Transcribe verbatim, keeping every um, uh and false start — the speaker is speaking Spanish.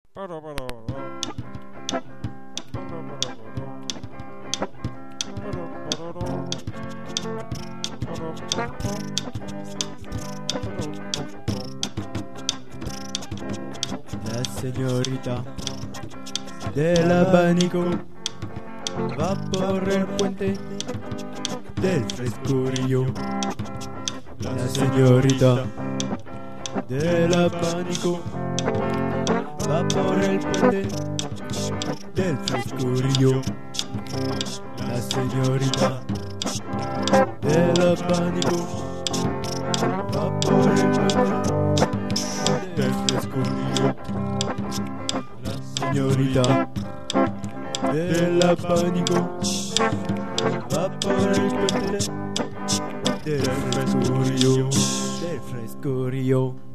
La señorita del abanico va por el puente del Frescurillo. La señorita del abanico va por el puente del Frescurillo. La señorita del abanico va por el puente del Frescurillo. La señorita del abanico va por el puente del Frescurillo. Del Frescurillo.